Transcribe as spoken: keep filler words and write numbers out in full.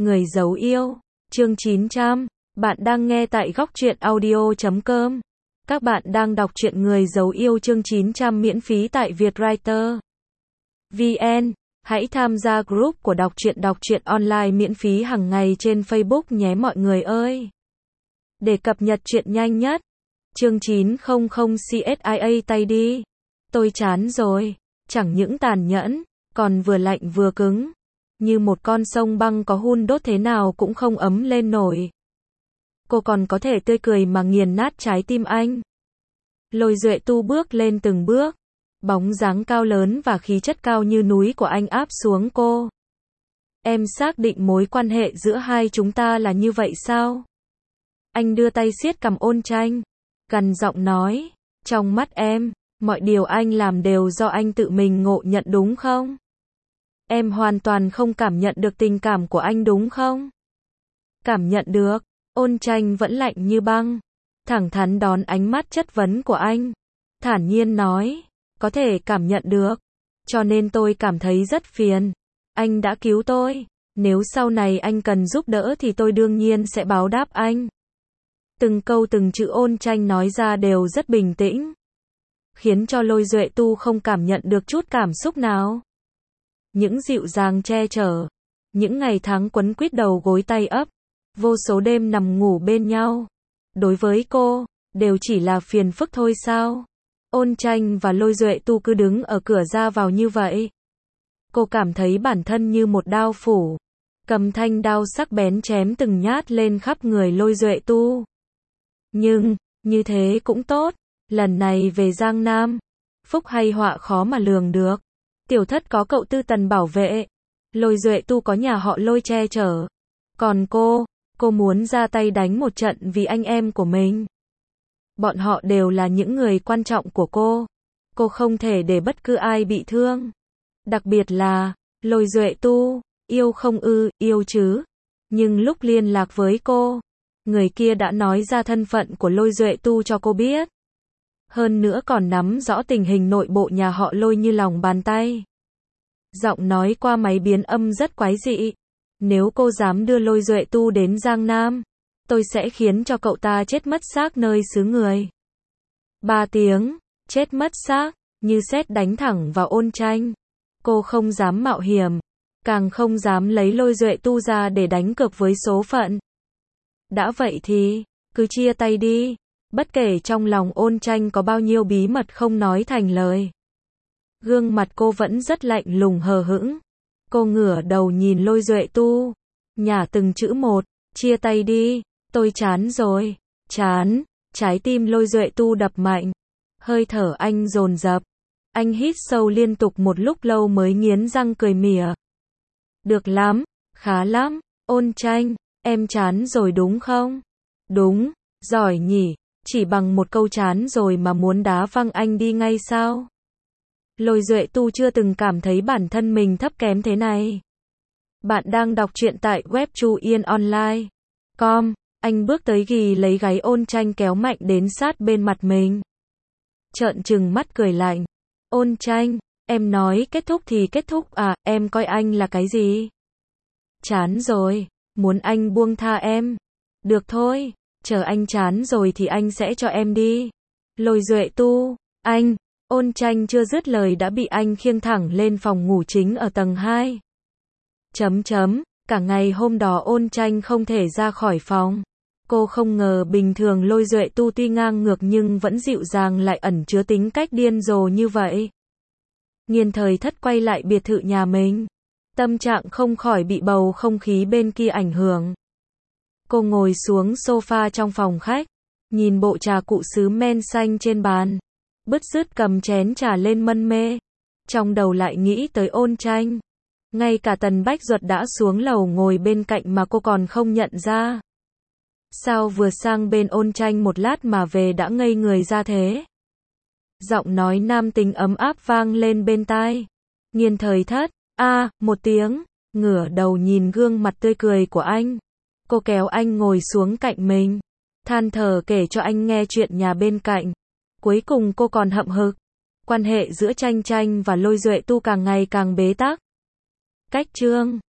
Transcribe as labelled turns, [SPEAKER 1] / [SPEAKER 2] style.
[SPEAKER 1] Người giấu yêu, chương chín trăm. Bạn đang nghe tại góc truyện audio chấm com. Các bạn đang đọc truyện Người giấu yêu chương chín trăm miễn phí tại Vietwriter vê en. Hãy tham gia group của đọc truyện đọc truyện online miễn phí hàng ngày trên Facebook nhé mọi người ơi. Để cập nhật truyện nhanh nhất. Chương chín trăm xia tay đi. Tôi chán rồi. Chẳng những tàn nhẫn, còn vừa lạnh vừa cứng. Như một con sông băng có hun đốt thế nào cũng không ấm lên nổi. Cô còn có thể tươi cười mà nghiền nát trái tim anh. Lôi Duệ Tu bước lên từng bước. Bóng dáng cao lớn và khí chất cao như núi của anh áp xuống cô. Em xác định mối quan hệ giữa hai chúng ta là như vậy sao? Anh đưa tay siết cằm Ôn Tranh, gằn giọng nói, trong mắt em, mọi điều anh làm đều do anh tự mình ngộ nhận đúng không? Em hoàn toàn không cảm nhận được tình cảm của anh đúng không? Cảm nhận được. Ôn Tranh vẫn lạnh như băng, thẳng thắn đón ánh mắt chất vấn của anh, thản nhiên nói, có thể cảm nhận được, cho nên tôi cảm thấy rất phiền. Anh đã cứu tôi, nếu sau này anh cần giúp đỡ thì tôi đương nhiên sẽ báo đáp anh. Từng câu từng chữ Ôn Tranh nói ra đều rất bình tĩnh, khiến cho Lôi Duệ Tu không cảm nhận được chút cảm xúc nào. Những dịu dàng che chở, những ngày tháng quấn quýt đầu gối tay ấp, vô số đêm nằm ngủ bên nhau, đối với cô, đều chỉ là phiền phức thôi sao? Ôn Tranh và Lôi Duệ Tu cứ đứng ở cửa ra vào như vậy. Cô cảm thấy bản thân như một đao phủ, cầm thanh đao sắc bén chém từng nhát lên khắp người Lôi Duệ Tu. Nhưng, như thế cũng tốt, lần này về Giang Nam, phúc hay họa khó mà lường được. Tiểu thất có cậu Tư Tần bảo vệ, Lôi Duệ Tu có nhà họ Lôi che chở. Còn cô, cô muốn ra tay đánh một trận vì anh em của mình. Bọn họ đều là những người quan trọng của cô. Cô không thể để bất cứ ai bị thương. Đặc biệt là, Lôi Duệ Tu, yêu không ư, yêu chứ. Nhưng lúc liên lạc với cô, người kia đã nói ra thân phận của Lôi Duệ Tu cho cô biết. Hơn nữa còn nắm rõ tình hình nội bộ nhà họ Lôi như lòng bàn tay. Giọng nói qua máy biến âm rất quái dị. Nếu cô dám đưa Lôi Duệ Tu đến Giang Nam, tôi sẽ khiến cho cậu ta chết mất xác nơi xứ người. Ba tiếng, chết mất xác, như sét đánh thẳng vào Ôn Tranh. Cô không dám mạo hiểm, càng không dám lấy Lôi Duệ Tu ra để đánh cược với số phận. Đã vậy thì, cứ chia tay đi, bất kể trong lòng Ôn Tranh có bao nhiêu bí mật không nói thành lời. Gương mặt cô vẫn rất lạnh lùng hờ hững. Cô ngửa đầu nhìn Lôi Duệ Tu, nhả từng chữ một, chia tay đi, tôi chán rồi, chán. Trái tim Lôi Duệ Tu đập mạnh, hơi thở anh dồn dập. Anh hít sâu liên tục một lúc lâu mới nghiến răng cười mỉa. Được lắm, khá lắm, Ôn Tranh, em chán rồi đúng không? Đúng, giỏi nhỉ, chỉ bằng một câu chán rồi mà muốn đá văng anh đi ngay sao? Lôi Duệ Tu chưa từng cảm thấy bản thân mình thấp kém thế này. Bạn đang đọc truyện tại web chu yên online chấm com. Anh bước tới ghì lấy gáy Ôn Tranh kéo mạnh đến sát bên mặt mình. Trợn trừng mắt cười lạnh. Ôn Tranh, em nói kết thúc thì kết thúc à, em coi anh là cái gì? Chán rồi, muốn anh buông tha em. Được thôi, chờ anh chán rồi thì anh sẽ cho em đi. Lôi Duệ Tu, anh. Ôn Tranh chưa dứt lời đã bị anh khiêng thẳng lên phòng ngủ chính ở tầng hai. Chấm chấm, cả ngày hôm đó Ôn Tranh không thể ra khỏi phòng. Cô không ngờ bình thường Lôi Duệ Tu tuy ngang ngược nhưng vẫn dịu dàng lại ẩn chứa tính cách điên rồ như vậy. Nghiên Thời Thất quay lại biệt thự nhà mình. Tâm trạng không khỏi bị bầu không khí bên kia ảnh hưởng. Cô ngồi xuống sofa trong phòng khách, nhìn bộ trà cụ sứ men xanh trên bàn. Bứt rứt cầm chén trà lên mân mê. Trong đầu lại nghĩ tới Ôn Tranh. Ngay cả Tần Bách Duật đã xuống lầu ngồi bên cạnh mà cô còn không nhận ra. Sao vừa sang bên Ôn Tranh một lát mà về đã ngây người ra thế? Giọng nói nam tính ấm áp vang lên bên tai. Nghiên Thời Thất, a à, một tiếng, ngửa đầu nhìn gương mặt tươi cười của anh. Cô kéo anh ngồi xuống cạnh mình, than thở kể cho anh nghe chuyện nhà bên cạnh. Cuối cùng cô còn hậm hực. Quan hệ giữa Tranh Tranh và Lôi Duệ Tu càng ngày càng bế tắc. Cách chương